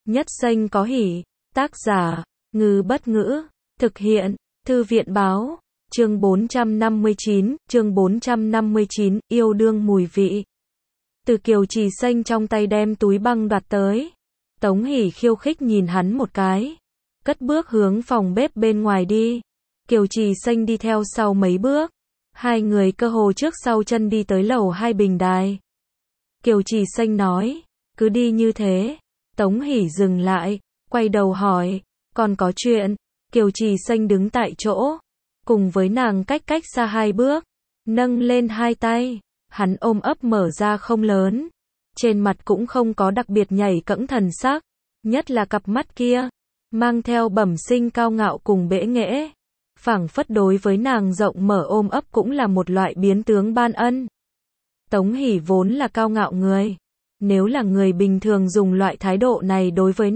Nhất xanh có hỉ. Tác giả, Ngư Bất Ngữ. Thực hiện, Thư viện Báo. Chương 459, yêu đương mùi vị. Từ Kiều Trì Xanh trong tay đem túi băng đoạt tới. Tống Hỷ khiêu khích nhìn hắn một cái. Cất bước hướng phòng bếp bên ngoài đi. Kiều Trì Xanh đi theo sau mấy bước. Hai người cơ hồ trước sau chân đi tới lầu 2 bình đài. Kiều Trì Xanh nói, cứ đi như thế. Tống Hỷ dừng lại, quay đầu hỏi, còn có chuyện. Kiều Trì Xanh đứng tại chỗ, cùng với nàng cách xa 2 bước, nâng lên 2 tay, hắn ôm ấp mở ra không lớn, trên mặt cũng không có đặc biệt nhảy cẫng thần sắc, nhất là cặp mắt kia, mang theo bẩm sinh cao ngạo cùng bẽ nghễ, phảng phất đối với nàng rộng mở ôm ấp cũng là một loại biến tướng ban ân. Tống Hỷ vốn là cao ngạo người, nếu là người bình thường dùng loại thái độ này đối với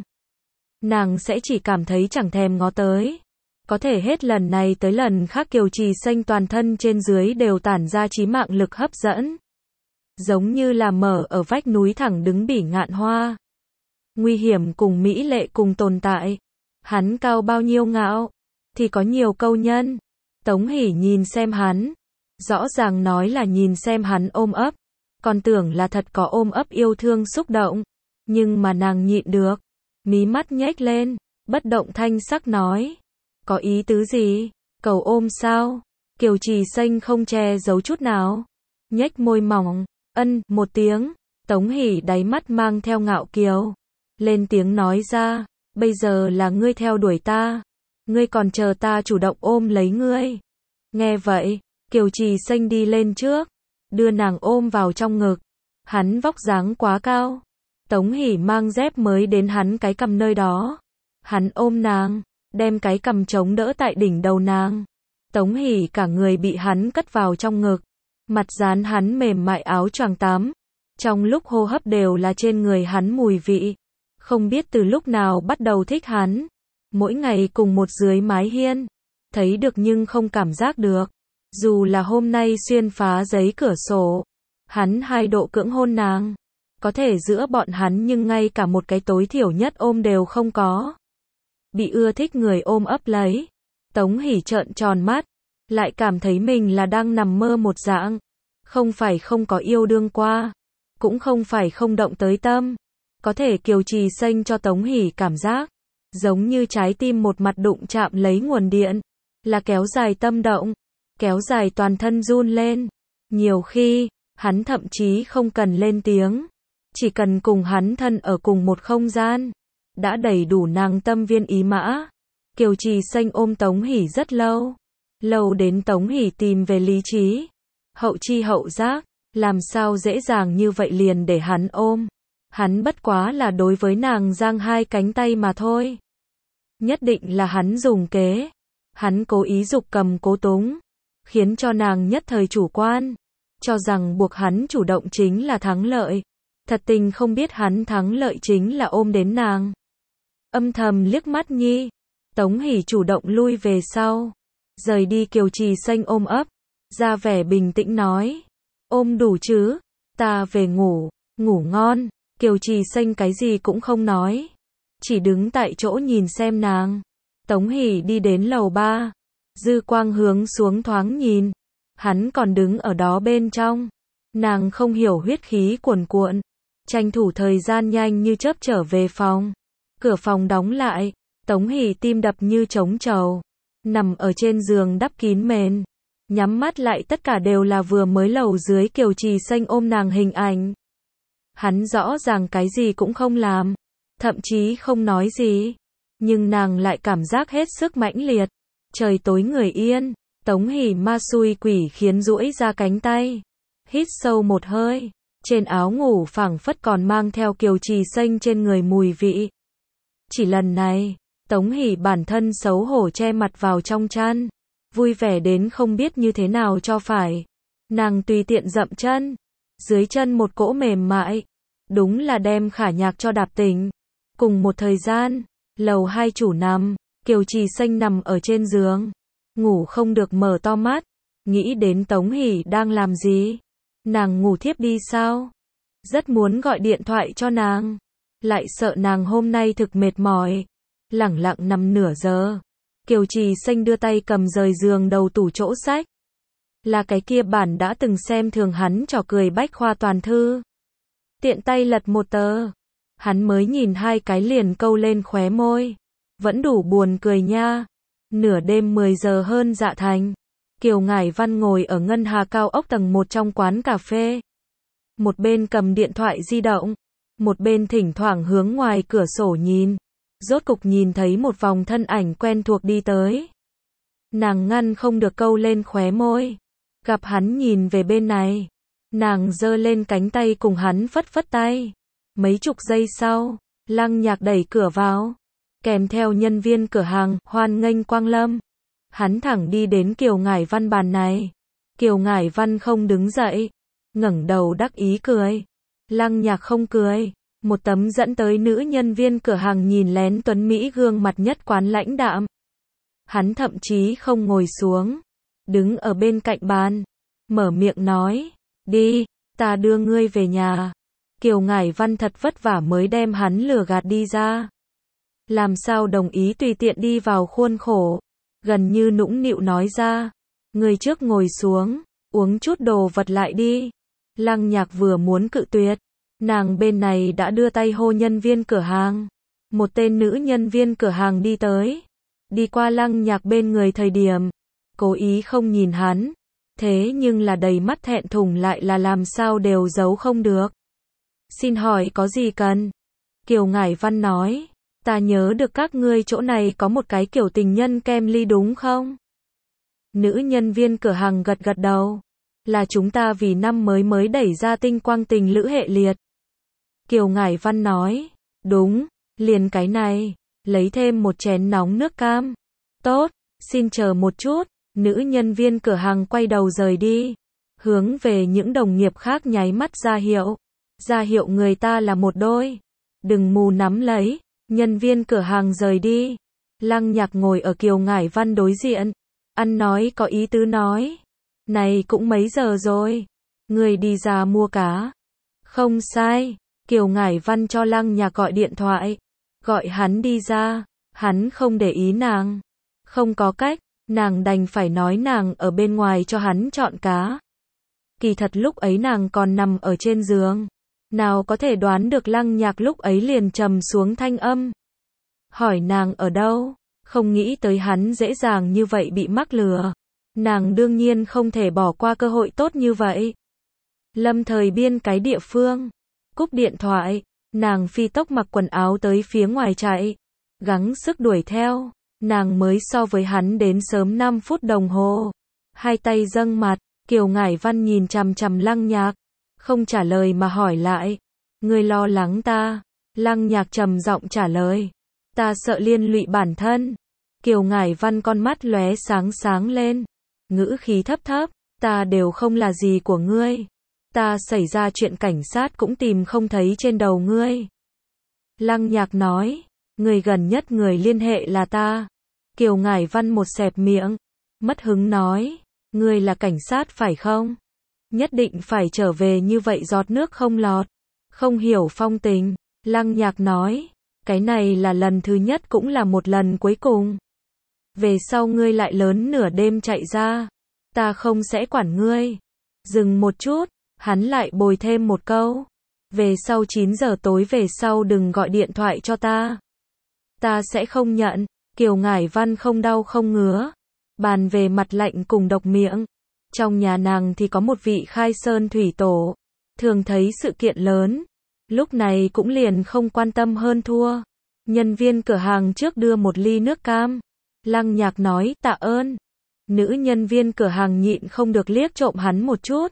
nàng sẽ chỉ cảm thấy chẳng thèm ngó tới. Có thể hết lần này tới lần khác Kiều Trì Xanh toàn thân trên dưới đều tản ra chí mạng lực hấp dẫn. Giống như là mở ở vách núi thẳng đứng bỉ ngạn hoa. Nguy hiểm cùng mỹ lệ cùng tồn tại. Hắn cao bao nhiêu ngạo, thì có nhiều câu nhân. Tống Hỷ nhìn xem hắn. Rõ ràng nói là nhìn xem hắn ôm ấp. Còn tưởng là thật có ôm ấp yêu thương xúc động. Nhưng mà nàng nhịn được. Mí mắt nhếch lên, bất động thanh sắc nói. Có ý tứ gì? Cầu ôm sao? Kiều Trì Xanh không che giấu chút nào. Nhếch môi mỏng, một tiếng. Tống Hỷ đáy mắt mang theo ngạo kiều. Lên tiếng nói ra, bây giờ là ngươi theo đuổi ta. Ngươi còn chờ ta chủ động ôm lấy ngươi. Nghe vậy, Kiều Trì Xanh đi lên trước, đưa nàng ôm vào trong ngực. Hắn vóc dáng quá cao. Tống Hỷ mang dép mới đến hắn cái cằm nơi đó. Hắn ôm nàng, đem cái cằm chống đỡ tại đỉnh đầu nàng. Tống Hỷ cả người bị hắn cất vào trong ngực. Mặt dán hắn mềm mại áo choàng tắm. Trong lúc hô hấp đều là trên người hắn mùi vị. Không biết từ lúc nào bắt đầu thích hắn. Mỗi ngày cùng một dưới mái hiên. Thấy được nhưng không cảm giác được. Dù là hôm nay xuyên phá giấy cửa sổ. Hắn 2 độ cưỡng hôn nàng. Có thể giữa bọn hắn nhưng ngay cả một cái tối thiểu nhất ôm đều không có. Bị ưa thích người ôm ấp lấy. Tống Hỷ trợn tròn mắt. Lại cảm thấy mình là đang nằm mơ một dạng. Không phải không có yêu đương qua. Cũng không phải không động tới tâm. Có thể Kiều Trì Xanh cho Tống Hỷ cảm giác. Giống như trái tim một mặt đụng chạm lấy nguồn điện. Là kéo dài tâm động. Kéo dài toàn thân run lên. Nhiều khi, hắn thậm chí không cần lên tiếng. Chỉ cần cùng hắn thân ở cùng một không gian. Đã đầy đủ nàng tâm viên ý mã. Kiều Trì Xanh ôm Tống Hỷ rất lâu. Lâu đến Tống Hỷ tìm về lý trí. Hậu chi hậu giác. Làm sao dễ dàng như vậy liền để hắn ôm. Hắn bất quá là đối với nàng giang 2 cánh tay mà thôi. Nhất định là hắn dùng kế. Hắn cố ý giục cầm cố túng. Khiến cho nàng nhất thời chủ quan. Cho rằng buộc hắn chủ động chính là thắng lợi. Thật tình không biết hắn thắng lợi chính là ôm đến nàng. Âm thầm liếc mắt nhi. Tống Hỷ chủ động lui về sau. Rời đi Kiều Trì Xanh ôm ấp. Ra vẻ bình tĩnh nói. Ôm đủ chứ? Ta về ngủ. Ngủ ngon. Kiều Trì Xanh cái gì cũng không nói. Chỉ đứng tại chỗ nhìn xem nàng. Tống Hỷ đi đến lầu 3. Dư quang hướng xuống thoáng nhìn. Hắn còn đứng ở đó bên trong. Nàng không hiểu huyết khí cuồn cuộn. Tranh thủ thời gian nhanh như chớp trở về phòng. Cửa phòng đóng lại. Tống Hỷ tim đập như trống trầu. Nằm ở trên giường đắp kín mền. Nhắm mắt lại tất cả đều là vừa mới lầu dưới Kiều Trì Xanh ôm nàng hình ảnh. Hắn rõ ràng cái gì cũng không làm. Thậm chí không nói gì. Nhưng nàng lại cảm giác hết sức mãnh liệt. Trời tối người yên. Tống Hỷ ma xui quỷ khiến duỗi ra cánh tay. Hít sâu một hơi. Trên áo ngủ phảng phất còn mang theo Kiều Trì Xanh trên người mùi vị. Chỉ lần này, Tống Hỷ bản thân xấu hổ che mặt vào trong chăn. Vui vẻ đến không biết như thế nào cho phải. Nàng tùy tiện dậm chân. Dưới chân một cỗ mềm mại. Đúng là đem Khả Nhạc cho đạp tỉnh. Cùng một thời gian, lầu 2 chủ nằm. Kiều Trì Xanh nằm ở trên giường. Ngủ không được mở to mắt. Nghĩ đến Tống Hỷ đang làm gì. Nàng ngủ thiếp đi sao? Rất muốn gọi điện thoại cho nàng. lại sợ nàng hôm nay thực mệt mỏi. Lẳng lặng nằm nửa giờ. Kiều Trì Xanh đưa tay cầm rời giường đầu tủ chỗ sách. Là cái kia bản đã từng xem thường hắn trò cười bách khoa toàn thư. Tiện tay lật một tờ. Hắn mới nhìn hai cái liền câu lên khóe môi. Vẫn đủ buồn cười nha. Nửa đêm 10 giờ hơn Dạ Thành. Kiều Ngải Văn ngồi ở ngân hà cao ốc tầng 1 trong quán cà phê. Một bên cầm điện thoại di động. Một bên thỉnh thoảng hướng ngoài cửa sổ nhìn. Rốt cục nhìn thấy một vòng thân ảnh quen thuộc đi tới. Nàng ngăn không được câu lên khóe môi. Gặp hắn nhìn về bên này. Nàng giơ lên cánh tay cùng hắn phất phất tay. Mấy chục giây sau, Lăng Nhạc đẩy cửa vào. Kèm theo nhân viên cửa hàng, hoan nghênh quang lâm. Hắn thẳng đi đến Kiều Ngải Văn bàn này. Kiều Ngải Văn không đứng dậy. Ngẩng đầu đắc ý cười. Lăng Nhạc không cười. Một tấm dẫn tới nữ nhân viên cửa hàng nhìn lén tuấn Mỹ gương mặt nhất quán lãnh đạm. Hắn thậm chí không ngồi xuống. Đứng ở bên cạnh bàn. Mở miệng nói. Đi, ta đưa ngươi về nhà. Kiều Ngải Văn thật vất vả mới đem hắn lừa gạt đi ra. Làm sao đồng ý tùy tiện đi vào khuôn khổ. Gần như nũng nịu nói ra. Người trước ngồi xuống, uống chút đồ vật lại đi. Lăng Nhạc vừa muốn cự tuyệt. Nàng bên này đã đưa tay hô nhân viên cửa hàng. Một tên nữ nhân viên cửa hàng đi tới. Đi qua Lăng Nhạc bên người thời điểm. Cố ý không nhìn hắn. Thế nhưng là đầy mắt thẹn thùng lại là làm sao đều giấu không được. Xin hỏi có gì cần? Kiều Ngải Văn nói. Ta nhớ được các ngươi chỗ này có một cái kiểu tình nhân kem ly đúng không? Nữ nhân viên cửa hàng gật gật đầu. Là chúng ta vì năm mới đẩy ra tinh quang tình lữ hệ liệt. Kiều Ngải Văn nói. Đúng, liền cái này. Lấy thêm một chén nóng nước cam. Tốt, xin chờ một chút. Nữ nhân viên cửa hàng quay đầu rời đi. Hướng về những đồng nghiệp khác nháy mắt ra hiệu. Ra hiệu người ta là một đôi. Đừng mù nắm lấy. Nhân viên cửa hàng rời đi. Lăng Nhạc ngồi ở Kiều Ngải Văn đối diện. Ăn nói có ý tứ nói. Này cũng mấy giờ rồi. Người đi ra mua cá. Không sai. Kiều Ngải Văn cho Lăng Nhạc gọi điện thoại. Gọi hắn đi ra. Hắn không để ý nàng. Không có cách. Nàng đành phải nói nàng ở bên ngoài cho hắn chọn cá. Kỳ thật lúc ấy nàng còn nằm ở trên giường. Nào có thể đoán được Lăng Nhạc lúc ấy liền trầm xuống thanh âm. Hỏi nàng ở đâu, không nghĩ tới hắn dễ dàng như vậy bị mắc lừa. Nàng đương nhiên không thể bỏ qua cơ hội tốt như vậy. Lâm thời biên cái địa phương. Cúp điện thoại, nàng phi tốc mặc quần áo tới phía ngoài chạy. Gắng sức đuổi theo, nàng mới so với hắn đến sớm 5 phút đồng hồ. Hai tay dâng mặt, Kiều Ngải Văn nhìn chằm chằm Lăng Nhạc. Không trả lời mà hỏi lại. Ngươi lo lắng ta. Lăng Nhạc trầm giọng trả lời. Ta sợ liên lụy bản thân. Kiều Ngải Văn con mắt lóe sáng sáng lên. Ngữ khí thấp thấp. Ta đều không là gì của ngươi. Ta xảy ra chuyện cảnh sát cũng tìm không thấy trên đầu ngươi. Lăng Nhạc nói. Người gần nhất người liên hệ là ta. Kiều Ngải Văn một xẹp miệng. Mất hứng nói. Ngươi là cảnh sát phải không? Nhất định phải trở về như vậy giọt nước không lọt. Không hiểu phong tình. Lăng Nhạc nói. Cái này là lần thứ nhất cũng là một lần cuối cùng. Về sau ngươi lại lớn nửa đêm chạy ra. Ta không sẽ quản ngươi. Dừng một chút. Hắn lại bồi thêm một câu. Về sau 9 giờ tối về sau đừng gọi điện thoại cho ta. Ta sẽ không nhận. Kiều Ngải Văn không đau không ngứa. Bàn về mặt lạnh cùng độc miệng. Trong nhà nàng thì có một vị khai sơn thủy tổ. Thường thấy sự kiện lớn. Lúc này cũng liền không quan tâm hơn thua. Nhân viên cửa hàng trước đưa một ly nước cam. Lăng Nhạc nói tạ ơn. Nữ nhân viên cửa hàng nhịn không được liếc trộm hắn một chút.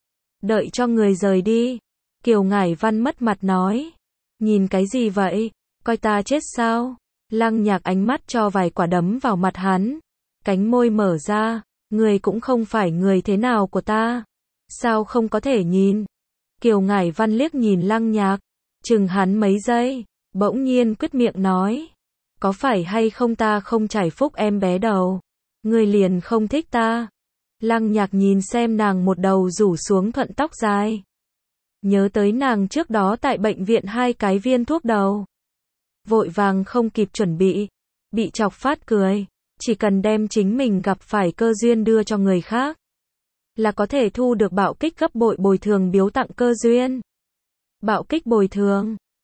Đợi cho người rời đi. Kiều Ngải Văn mất mặt nói. Nhìn cái gì vậy? Coi ta chết sao? Lăng Nhạc ánh mắt cho vài quả đấm vào mặt hắn. Cánh môi mở ra. Người cũng không phải người thế nào của ta. Sao không có thể nhìn? Kiều Ngải Văn liếc nhìn Lăng Nhạc. Chừng hắn mấy giây. Bỗng nhiên quyết miệng nói. Có phải hay không ta không trải phúc em bé đầu? Người liền không thích ta. Lăng Nhạc nhìn xem nàng một đầu rủ xuống thuận tóc dài. Nhớ tới nàng trước đó tại bệnh viện 2 cái viên thuốc đầu. Vội vàng không kịp chuẩn bị chọc phát cười. Chỉ cần đem chính mình gặp phải cơ duyên đưa cho người khác, là có thể thu được bạo kích gấp bội bồi thường biếu tặng cơ duyên. Bạo kích bồi thường.